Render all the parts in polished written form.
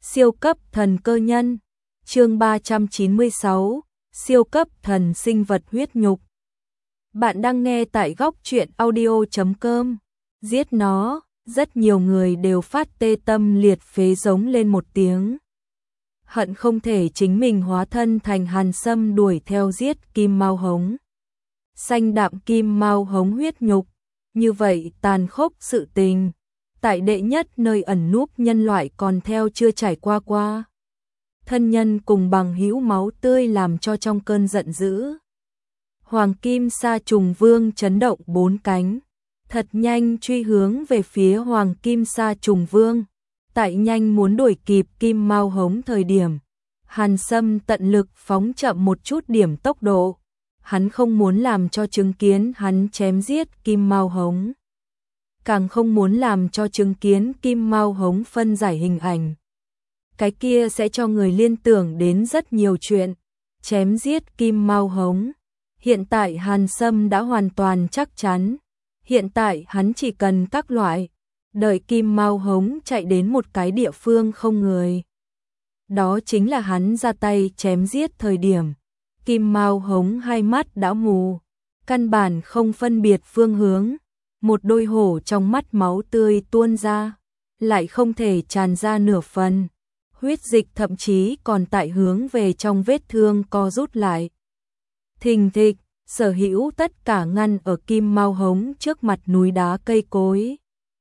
Siêu cấp thần cơ nhân. Chương 396, siêu cấp thần sinh vật huyết nhục. Bạn đang nghe tại góc truyện audio.com. Giết nó, rất nhiều người đều phát tê tâm liệt phế giống lên một tiếng. Hận không thể chính mình hóa thân thành Hàn Sâm đuổi theo giết Kim Mao Hống. Xanh đạm Kim Mao Hống huyết nhục, như vậy tàn khốc sự tình. Tại đệ nhất nơi ẩn núp nhân loại còn theo chưa trải qua. Thân nhân cùng bằng hữu máu tươi làm cho trong cơn giận dữ. Hoàng Kim Sa Trùng Vương chấn động bốn cánh, thật nhanh truy hướng về phía Hoàng Kim Sa Trùng Vương. Tại nhanh muốn đuổi kịp Kim Mao Hống thời điểm, Hàn Sâm tận lực phóng chậm một chút điểm tốc độ. Hắn không muốn làm cho chứng kiến hắn chém giết Kim Mao Hống, càng không muốn làm cho chứng kiến Kim Mao Hống phân giải hình ảnh. Cái kia sẽ cho người liên tưởng đến rất nhiều chuyện. Chém giết Kim Mao Hống. Hiện tại Hàn Sâm đã hoàn toàn chắc chắn. Hiện tại hắn chỉ cần các loại, đợi Kim Mao Hống chạy đến một cái địa phương không người. Đó chính là hắn ra tay chém giết thời điểm. Kim Mao Hống hai mắt đã mù, căn bản không phân biệt phương hướng. Một đôi hổ trong mắt máu tươi tuôn ra, lại không thể tràn ra nửa phần. Huyết dịch thậm chí còn tại hướng về trong vết thương co rút lại. Thình thịch, sở hữu tất cả ngăn ở Kim Mao Hống trước mặt núi đá cây cối.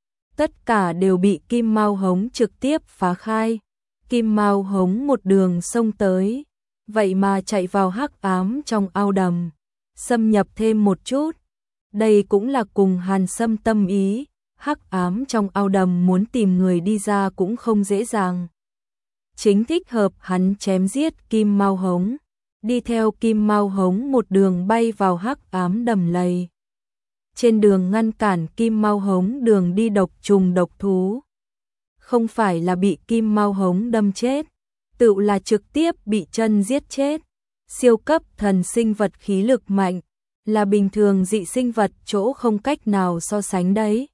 Tất cả đều bị Kim Mao Hống trực tiếp phá khai. Kim Mao Hống một đường xông tới, vậy mà chạy vào hắc ám trong ao đầm, xâm nhập thêm một chút. Đây cũng là cùng Hàn Sâm tâm ý, hắc ám trong ao đầm muốn tìm người đi ra cũng không dễ dàng. Chính thích hợp hắn chém giết Kim Mao Hống, đi theo Kim Mao Hống một đường bay vào hắc ám đầm lầy. Trên đường ngăn cản Kim Mao Hống đường đi độc trùng độc thú. Không phải là bị Kim Mao Hống đâm chết, tự là trực tiếp bị chân giết chết. Siêu cấp thần sinh vật khí lực mạnh, là bình thường dị sinh vật chỗ không cách nào so sánh đấy.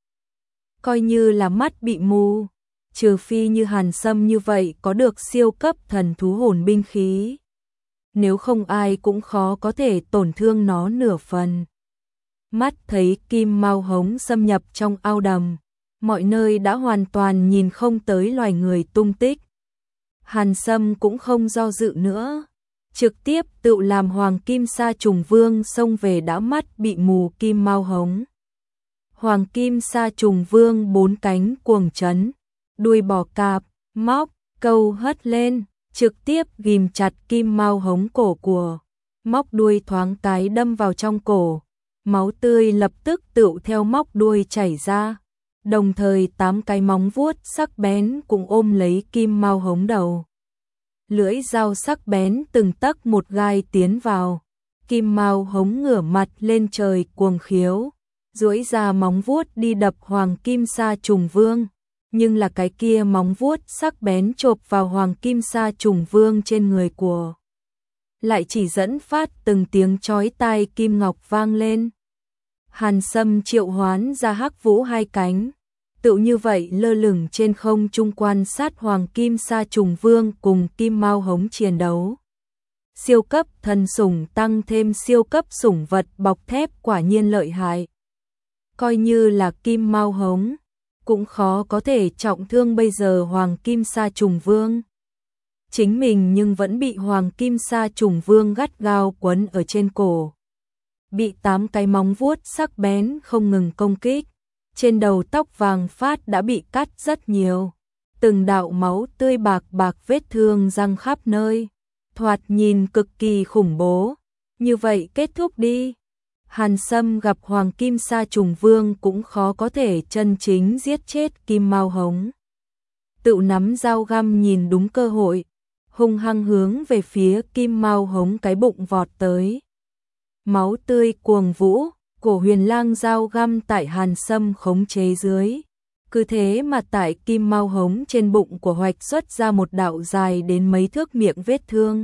Coi như là mắt bị mù, trừ phi như Hàn Sâm như vậy có được siêu cấp thần thú hồn binh khí. Nếu không ai cũng khó có thể tổn thương nó nửa phần. Mắt thấy Kim Mao Hống xâm nhập trong ao đầm, mọi nơi đã hoàn toàn nhìn không tới loài người tung tích. Hàn Sâm cũng không do dự nữa, trực tiếp tự làm Hoàng Kim Sa Trùng Vương xông về đã mắt bị mù Kim Mao Hống. Hoàng Kim Sa Trùng Vương bốn cánh cuồng chấn, đuôi bò cạp, móc, câu hất lên, trực tiếp ghim chặt Kim Mao Hống cổ của. Móc đuôi thoáng cái đâm vào trong cổ, máu tươi lập tức tựu theo móc đuôi chảy ra. Đồng thời 8 cái móng vuốt sắc bén cũng ôm lấy Kim Mao Hống đầu. Lưỡi dao sắc bén từng tấc một gai tiến vào. Kim Mao Hống ngửa mặt lên trời cuồng khiếu, duỗi ra móng vuốt đi đập Hoàng Kim Sa Trùng Vương. Nhưng là cái kia móng vuốt sắc bén chộp vào Hoàng Kim Sa Trùng Vương trên người của. Lại chỉ dẫn phát từng tiếng chói tai kim ngọc vang lên. Hàn Sâm triệu hoán ra Hắc Vũ hai cánh, tự như vậy lơ lửng trên không trung quan sát Hoàng Kim Sa Trùng Vương cùng Kim Mao Hống chiến đấu. Siêu cấp thần sủng tăng thêm siêu cấp sủng vật bọc thép quả nhiên lợi hại. Coi như là Kim Mao Hống, cũng khó có thể trọng thương bây giờ Hoàng Kim Sa Trùng Vương. Chính mình nhưng vẫn bị Hoàng Kim Sa Trùng Vương gắt gao quấn ở trên cổ. Bị 8 cái móng vuốt sắc bén không ngừng công kích. Trên đầu tóc vàng phát đã bị cắt rất nhiều. Từng đạo máu tươi bạc vết thương răng khắp nơi. Thoạt nhìn cực kỳ khủng bố. Như vậy kết thúc đi. Hàn Sâm gặp Hoàng Kim Sa Trùng Vương cũng khó có thể chân chính giết chết Kim Mao Hống. Tự nắm dao găm nhìn đúng cơ hội, hung hăng hướng về phía Kim Mao Hống cái bụng vọt tới. Máu tươi cuồng vũ, cổ huyền lang dao găm tại Hàn Sâm khống chế dưới. Cứ thế mà tại Kim Mao Hống trên bụng của hoạch xuất ra một đạo dài đến mấy thước miệng vết thương.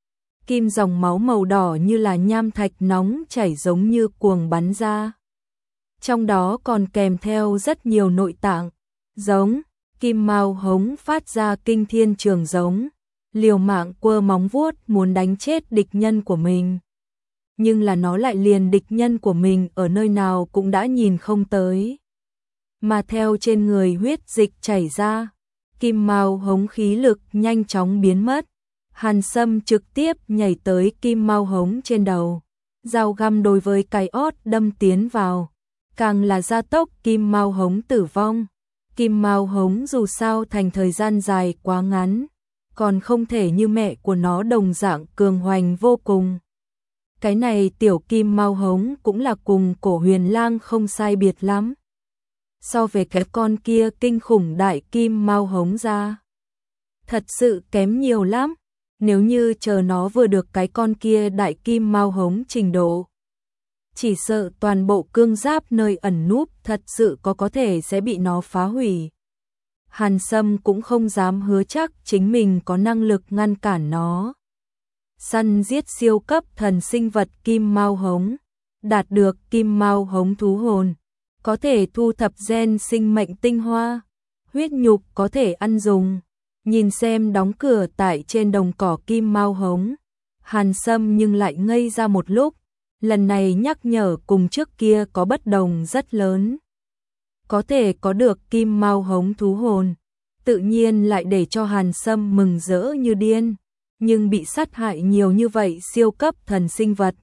Kim dòng máu màu đỏ như là nham thạch nóng chảy giống như cuồng bắn ra. Trong đó còn kèm theo rất nhiều nội tạng, giống Kim Mao Hống phát ra kinh thiên trường giống, liều mạng quơ móng vuốt muốn đánh chết địch nhân của mình. Nhưng là nó lại liền địch nhân của mình ở nơi nào cũng đã nhìn không tới. Mà theo trên người huyết dịch chảy ra, Kim Mao Hống khí lực nhanh chóng biến mất. Hàn Sâm trực tiếp nhảy tới Kim Mao Hống trên đầu, dao găm đối với cái ót đâm tiến vào, càng là gia tốc Kim Mao Hống tử vong. Kim Mao Hống dù sao thành thời gian dài quá ngắn, còn không thể như mẹ của nó đồng dạng cường hoành vô cùng. Cái này tiểu Kim Mao Hống cũng là cùng Cổ Huyền Lang không sai biệt lắm. So về cái con kia kinh khủng đại Kim Mao Hống ra, thật sự kém nhiều lắm. Nếu như chờ nó vừa được cái con kia đại Kim Mao Hống trình độ, chỉ sợ toàn bộ cương giáp nơi ẩn núp thật sự có thể sẽ bị nó phá hủy. Hàn Sâm cũng không dám hứa chắc chính mình có năng lực ngăn cản nó. Săn giết siêu cấp thần sinh vật Kim Mao Hống, đạt được Kim Mao Hống thú hồn, có thể thu thập gen sinh mệnh tinh hoa, huyết nhục có thể ăn dùng. Nhìn xem đóng cửa tại trên đồng cỏ Kim Mao Hống, Hàn Sâm nhưng lại ngây ra một lúc. Lần này nhắc nhở cùng trước kia có bất đồng rất lớn. Có thể có được Kim Mao Hống thú hồn, tự nhiên lại để cho Hàn Sâm mừng rỡ như điên. Nhưng bị sát hại nhiều như vậy siêu cấp thần sinh vật,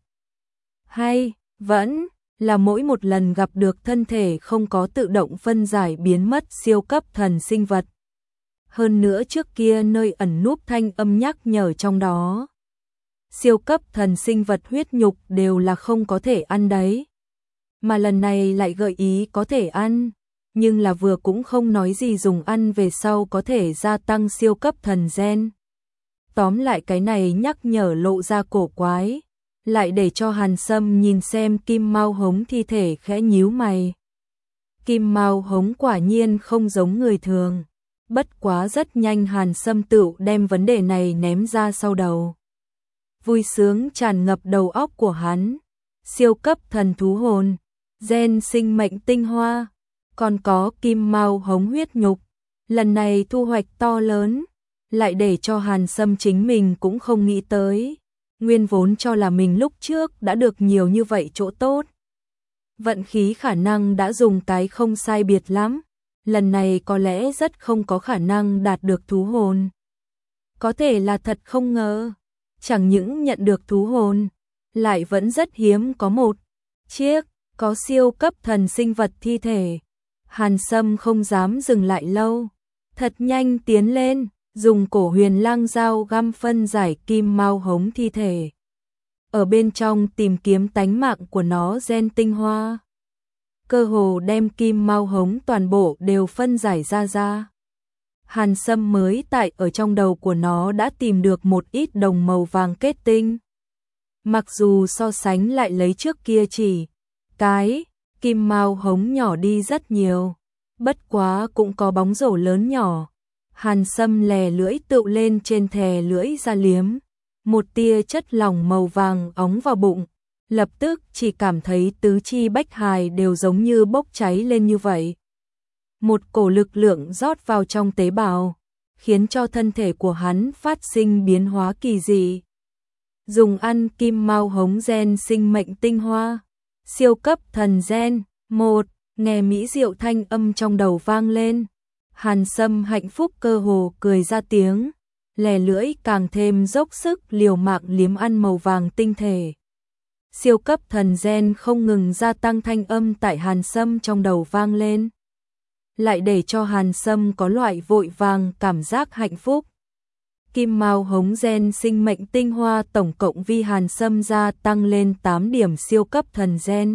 hay vẫn là mỗi một lần gặp được thân thể không có tự động phân giải biến mất siêu cấp thần sinh vật. Hơn nữa trước kia nơi ẩn núp thanh âm nhắc nhở trong đó, siêu cấp thần sinh vật huyết nhục đều là không có thể ăn đấy. Mà lần này lại gợi ý có thể ăn, nhưng là vừa cũng không nói gì dùng ăn về sau có thể gia tăng siêu cấp thần gen. Tóm lại cái này nhắc nhở lộ ra cổ quái, lại để cho Hàn Sâm nhìn xem Kim Mao Hống thi thể khẽ nhíu mày. Kim Mao Hống quả nhiên không giống người thường. Bất quá rất nhanh Hàn Sâm tựu đem vấn đề này ném ra sau đầu. Vui sướng tràn ngập đầu óc của hắn. Siêu cấp thần thú hồn, gen sinh mệnh tinh hoa, còn có Kim Mao Hống huyết nhục. Lần này thu hoạch to lớn, lại để cho Hàn Sâm chính mình cũng không nghĩ tới. Nguyên vốn cho là mình lúc trước đã được nhiều như vậy chỗ tốt. Vận khí khả năng đã dùng cái không sai biệt lắm. Lần này có lẽ rất không có khả năng đạt được thú hồn. Có thể là thật không ngờ, chẳng những nhận được thú hồn, lại vẫn rất hiếm có một chiếc có siêu cấp thần sinh vật thi thể. Hàn Sâm không dám dừng lại lâu, thật nhanh tiến lên, dùng Cổ Huyền Lang dao găm phân giải Kim Mao Hống thi thể. Ở bên trong tìm kiếm tánh mạng của nó gen tinh hoa. Cơ hồ đem Kim Mao Hống toàn bộ đều phân giải ra. Hàn Sâm mới tại ở trong đầu của nó đã tìm được một ít đồng màu vàng kết tinh. Mặc dù so sánh lại lấy trước kia chỉ cái Kim Mao Hống nhỏ đi rất nhiều, bất quá cũng có bóng rổ lớn nhỏ. Hàn Sâm lè lưỡi tựu lên trên thè lưỡi ra liếm, một tia chất lỏng màu vàng óng vào bụng. Lập tức chỉ cảm thấy tứ chi bách hài đều giống như bốc cháy lên như vậy. Một cổ lực lượng rót vào trong tế bào, khiến cho thân thể của hắn phát sinh biến hóa kỳ dị. Dùng ăn Kim Mao Hống gen sinh mệnh tinh hoa, siêu cấp thần gen, một, nghe mỹ diệu thanh âm trong đầu vang lên. Hàn Sâm hạnh phúc cơ hồ cười ra tiếng, lè lưỡi càng thêm dốc sức liều mạng liếm ăn màu vàng tinh thể. Siêu cấp thần gen không ngừng gia tăng thanh âm tại Hàn Sâm trong đầu vang lên, lại để cho Hàn Sâm có loại vội vàng cảm giác hạnh phúc. Kim Mao Hống gen sinh mệnh tinh hoa tổng cộng vi Hàn Sâm gia tăng lên 8 điểm siêu cấp thần gen,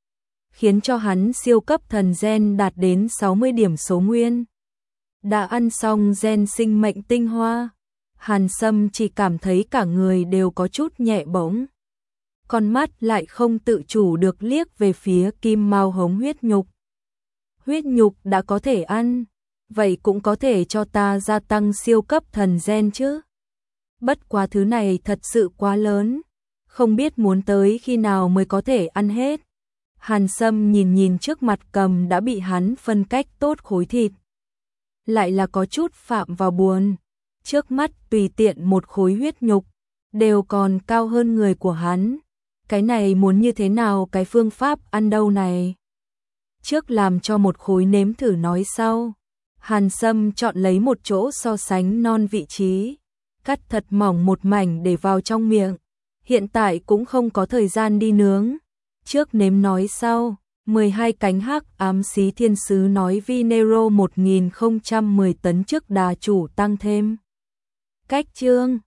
khiến cho hắn siêu cấp thần gen đạt đến 60 điểm số nguyên. Đã ăn xong gen sinh mệnh tinh hoa, Hàn Sâm chỉ cảm thấy cả người đều có chút nhẹ bỗng. Con mắt lại không tự chủ được liếc về phía Kim Mao Hống huyết nhục. Huyết nhục đã có thể ăn, vậy cũng có thể cho ta gia tăng siêu cấp thần gen chứ. Bất quá thứ này thật sự quá lớn, không biết muốn tới khi nào mới có thể ăn hết. Hàn Sâm nhìn trước mặt cầm đã bị hắn phân cách tốt khối thịt. lại là có chút phạm vào buồn. Trước mắt tùy tiện một khối huyết nhục, đều còn cao hơn người của hắn. Cái này muốn như thế nào cái phương pháp ăn đâu này? Trước làm cho một khối nếm thử nói sau. Hàn Sâm chọn lấy một chỗ so sánh non vị trí, cắt thật mỏng một mảnh để vào trong miệng. Hiện tại cũng không có thời gian đi nướng. Trước nếm nói sau. 12 cánh hắc ám xí thiên sứ nói Vinero 1010 tấn trước đà chủ tăng thêm. Cách chương